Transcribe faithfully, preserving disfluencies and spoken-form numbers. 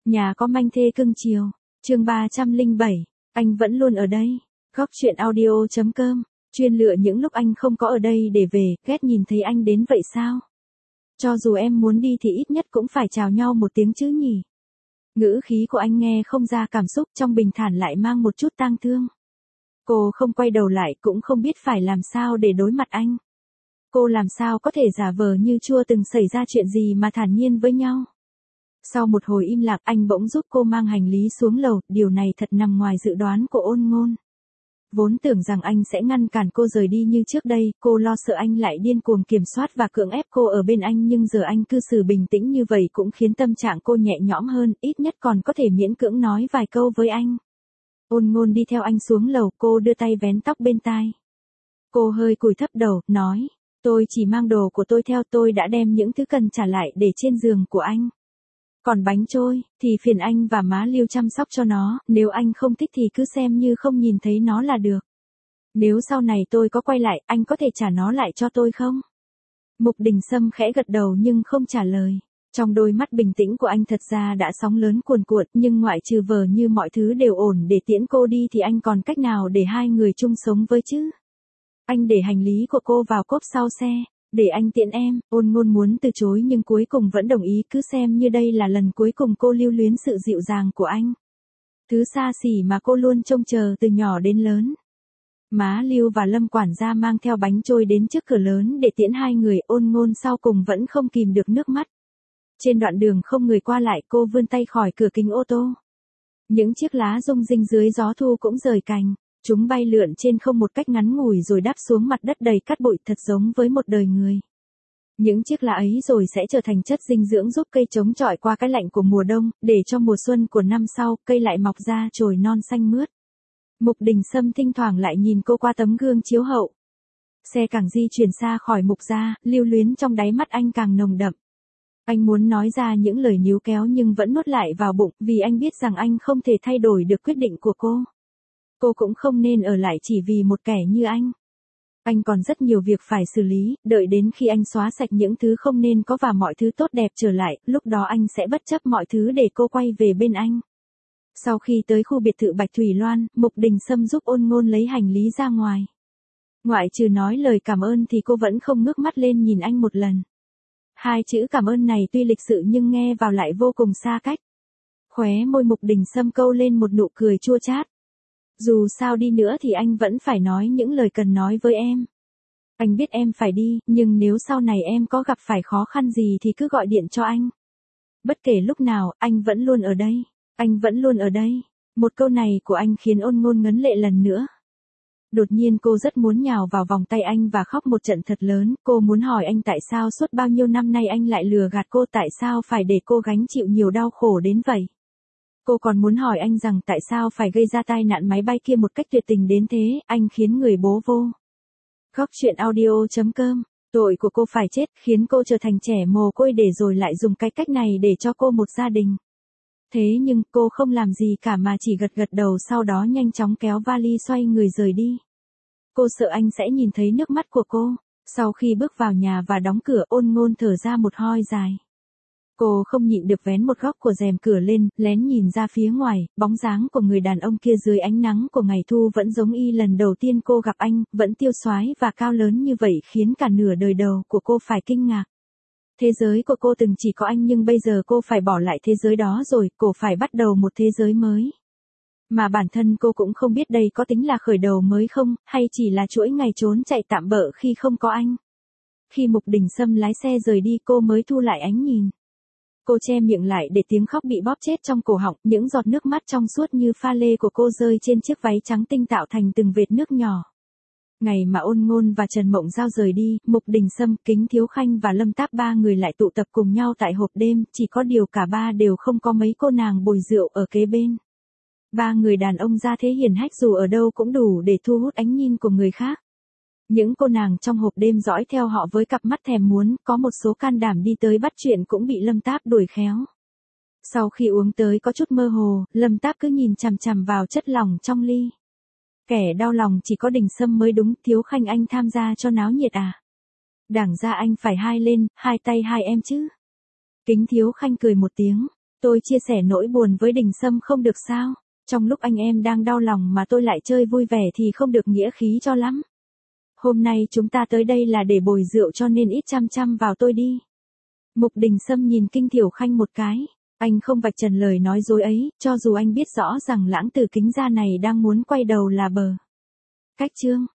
Nhà có manh thê cưng chiều. Chương ba trăm lẻ bảy, anh vẫn luôn ở đây. Góc chuyện audio chấm com, chuyên lựa những lúc anh không có ở đây để về, ghét nhìn thấy anh đến vậy sao? Cho dù em muốn đi thì ít nhất cũng phải chào nhau một tiếng chứ nhỉ? Ngữ khí của anh nghe không ra cảm xúc, trong bình thản lại mang một chút tang thương. Cô không quay đầu lại, cũng không biết phải làm sao để đối mặt anh. Cô làm sao có thể giả vờ như chưa từng xảy ra chuyện gì mà thản nhiên với nhau. Sau một hồi im lặng, anh bỗng giúp cô mang hành lý xuống lầu, điều này thật nằm ngoài dự đoán của Ôn Ngôn. Vốn tưởng rằng anh sẽ ngăn cản cô rời đi như trước đây, cô lo sợ anh lại điên cuồng kiểm soát và cưỡng ép cô ở bên anh, nhưng giờ anh cư xử bình tĩnh như vậy cũng khiến tâm trạng cô nhẹ nhõm hơn, ít nhất còn có thể miễn cưỡng nói vài câu với anh. Ôn Ngôn đi theo anh xuống lầu, cô đưa tay vén tóc bên tai. Cô hơi cúi thấp đầu, nói, tôi chỉ mang đồ của tôi theo, tôi đã đem những thứ cần trả lại để trên giường của anh. Còn bánh trôi, thì phiền anh và má Lưu chăm sóc cho nó, nếu anh không thích thì cứ xem như không nhìn thấy nó là được. Nếu sau này tôi có quay lại, anh có thể trả nó lại cho tôi không? Mục Đình Sâm khẽ gật đầu nhưng không trả lời. Trong đôi mắt bình tĩnh của anh thật ra đã sóng lớn cuồn cuộn, nhưng ngoại trừ vờ như mọi thứ đều ổn để tiễn cô đi thì anh còn cách nào để hai người chung sống với chứ? Anh để hành lý của cô vào cốp sau xe. Để anh tiễn em. Ôn Ngôn muốn từ chối nhưng cuối cùng vẫn đồng ý, cứ xem như đây là lần cuối cùng cô lưu luyến sự dịu dàng của anh. Thứ xa xỉ mà cô luôn trông chờ từ nhỏ đến lớn. Má Lưu và Lâm quản gia mang theo bánh trôi đến trước cửa lớn để tiễn hai người, Ôn Ngôn sau cùng vẫn không kìm được nước mắt. Trên đoạn đường không người qua lại, cô vươn tay khỏi cửa kính ô tô. Những chiếc lá rung rinh dưới gió thu cũng rời cành. Chúng bay lượn trên không một cách ngắn ngủi rồi đáp xuống mặt đất đầy cát bụi, thật giống với một đời người. Những chiếc lá ấy rồi sẽ trở thành chất dinh dưỡng giúp cây chống chọi qua cái lạnh của mùa đông, để cho mùa xuân của năm sau, cây lại mọc ra chồi non xanh mướt. Mục Đình Sâm thỉnh thoảng lại nhìn cô qua tấm gương chiếu hậu. Xe càng di chuyển xa khỏi Mục gia, lưu luyến trong đáy mắt anh càng nồng đậm. Anh muốn nói ra những lời níu kéo nhưng vẫn nuốt lại vào bụng, vì anh biết rằng anh không thể thay đổi được quyết định của cô. Cô cũng không nên ở lại chỉ vì một kẻ như anh. Anh còn rất nhiều việc phải xử lý, đợi đến khi anh xóa sạch những thứ không nên có và mọi thứ tốt đẹp trở lại, lúc đó anh sẽ bất chấp mọi thứ để cô quay về bên anh. Sau khi tới khu biệt thự Bạch Thủy Loan, Mục Đình Sâm giúp Ôn Ngôn lấy hành lý ra ngoài. Ngoại trừ nói lời cảm ơn thì cô vẫn không ngước mắt lên nhìn anh một lần. Hai chữ cảm ơn này tuy lịch sự nhưng nghe vào lại vô cùng xa cách. Khóe môi Mục Đình Sâm câu lên một nụ cười chua chát. Dù sao đi nữa thì anh vẫn phải nói những lời cần nói với em. Anh biết em phải đi, nhưng nếu sau này em có gặp phải khó khăn gì thì cứ gọi điện cho anh. Bất kể lúc nào, anh vẫn luôn ở đây. Anh vẫn luôn ở đây. Một câu này của anh khiến Ôn Ngôn ngấn lệ lần nữa. Đột nhiên cô rất muốn nhào vào vòng tay anh và khóc một trận thật lớn. Cô muốn hỏi anh tại sao suốt bao nhiêu năm nay anh lại lừa gạt cô, tại sao phải để cô gánh chịu nhiều đau khổ đến vậy. Cô còn muốn hỏi anh rằng tại sao phải gây ra tai nạn máy bay kia một cách tuyệt tình đến thế, anh khiến người bố vô. Góc chuyện audio chấm com, tội của cô phải chết, khiến cô trở thành trẻ mồ côi để rồi lại dùng cái cách này để cho cô một gia đình. Thế nhưng cô không làm gì cả mà chỉ gật gật đầu, sau đó nhanh chóng kéo vali xoay người rời đi. Cô sợ anh sẽ nhìn thấy nước mắt của cô. Sau khi bước vào nhà và đóng cửa, Ôn Ngôn thở ra một hơi dài. Cô không nhịn được vén một góc của rèm cửa lên, lén nhìn ra phía ngoài, bóng dáng của người đàn ông kia dưới ánh nắng của ngày thu vẫn giống y lần đầu tiên cô gặp anh, vẫn tiêu xoái và cao lớn như vậy khiến cả nửa đời đầu của cô phải kinh ngạc. Thế giới của cô từng chỉ có anh nhưng bây giờ cô phải bỏ lại thế giới đó rồi, cô phải bắt đầu một thế giới mới. Mà bản thân cô cũng không biết đây có tính là khởi đầu mới không, hay chỉ là chuỗi ngày trốn chạy tạm bợ khi không có anh. Khi Mục Đình Sâm lái xe rời đi cô mới thu lại ánh nhìn. Cô che miệng lại để tiếng khóc bị bóp chết trong cổ họng, những giọt nước mắt trong suốt như pha lê của cô rơi trên chiếc váy trắng tinh tạo thành từng vệt nước nhỏ. Ngày mà Ôn Ngôn và Trần Mộng Giao rời đi, Mục Đình Sâm, Kính Thiếu Khanh và Lâm Táp ba người lại tụ tập cùng nhau tại hộp đêm, chỉ có điều cả ba đều không có mấy cô nàng bồi rượu ở kế bên. Ba người đàn ông ra thế hiển hách dù ở đâu cũng đủ để thu hút ánh nhìn của người khác. Những cô nàng trong hộp đêm dõi theo họ với cặp mắt thèm muốn, có một số can đảm đi tới bắt chuyện cũng bị Lâm Táp đuổi khéo. Sau khi uống tới có chút mơ hồ, Lâm Táp cứ nhìn chằm chằm vào chất lỏng trong ly. Kẻ đau lòng chỉ có Đình Sâm mới đúng, Thiếu Khanh anh tham gia cho náo nhiệt à? Đảng ra anh phải hai lên, hai tay hai em chứ. Kính Thiếu Khanh cười một tiếng, Tôi chia sẻ nỗi buồn với Đình Sâm không được sao? Trong lúc anh em đang đau lòng mà tôi lại chơi vui vẻ thì không được nghĩa khí cho lắm. Hôm nay chúng ta tới đây là để bồi rượu cho nên ít chăm chăm vào tôi đi. Mục Đình Sâm nhìn Kinh Thiểu Khanh một cái. Anh không vạch trần lời nói dối ấy, cho dù anh biết rõ rằng Lãng Tử Kính Gia này đang muốn quay đầu là bờ. Cách chương